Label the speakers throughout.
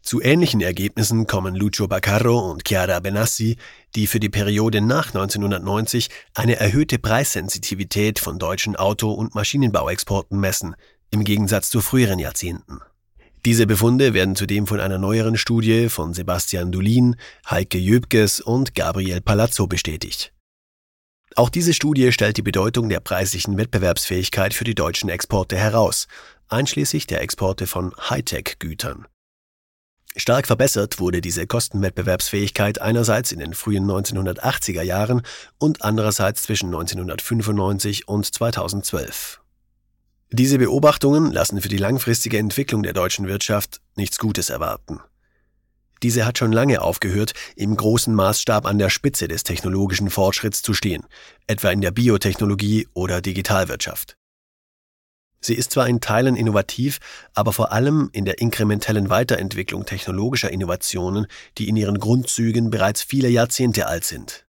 Speaker 1: Zu ähnlichen Ergebnissen kommen Lucio Baccaro und Chiara Benassi, die für die Periode nach 1990 eine erhöhte Preissensitivität von deutschen Auto- und Maschinenbauexporten messen, im Gegensatz zu früheren Jahrzehnten. Diese Befunde werden zudem von einer neueren Studie von Sebastian Dulin, Heike Jöbges und Gabriel Palazzo bestätigt. Auch diese Studie stellt die Bedeutung der preislichen Wettbewerbsfähigkeit für die deutschen Exporte heraus, einschließlich der Exporte von Hightech-Gütern. Stark verbessert wurde diese Kostenwettbewerbsfähigkeit einerseits in den frühen 1980er Jahren und andererseits zwischen 1995 und 2012. Diese Beobachtungen lassen für die langfristige Entwicklung der deutschen Wirtschaft nichts Gutes erwarten. Diese hat schon lange aufgehört, im großen Maßstab an der Spitze des technologischen Fortschritts zu stehen, etwa in der Biotechnologie oder Digitalwirtschaft. Sie ist zwar in Teilen innovativ, aber vor allem in der inkrementellen Weiterentwicklung technologischer Innovationen, die in ihren Grundzügen bereits viele Jahrzehnte alt sind.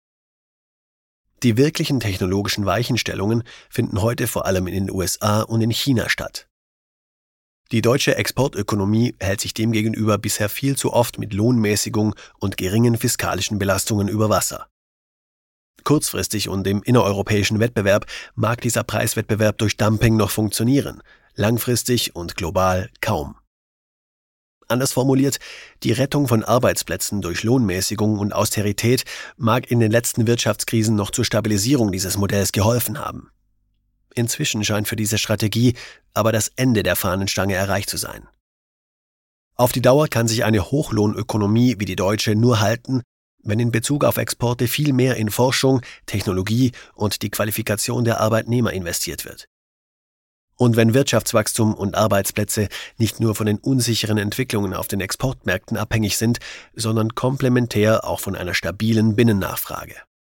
Speaker 1: Die wirklichen technologischen Weichenstellungen finden heute vor allem in den USA und in China statt. Die deutsche Exportökonomie hält sich demgegenüber bisher viel zu oft mit Lohnmäßigung und geringen fiskalischen Belastungen über Wasser. Kurzfristig und im innereuropäischen Wettbewerb mag dieser Preiswettbewerb durch Dumping noch funktionieren, langfristig und global kaum. Anders formuliert, die Rettung von Arbeitsplätzen durch Lohnmäßigung und Austerität mag in den letzten Wirtschaftskrisen noch zur Stabilisierung dieses Modells geholfen haben. Inzwischen scheint für diese Strategie aber das Ende der Fahnenstange erreicht zu sein. Auf die Dauer kann sich eine Hochlohnökonomie wie die deutsche nur halten, wenn in Bezug auf Exporte viel mehr in Forschung, Technologie und die Qualifikation der Arbeitnehmer investiert wird. Und wenn Wirtschaftswachstum und Arbeitsplätze nicht nur von den unsicheren Entwicklungen auf den Exportmärkten abhängig sind, sondern komplementär auch von einer stabilen Binnennachfrage.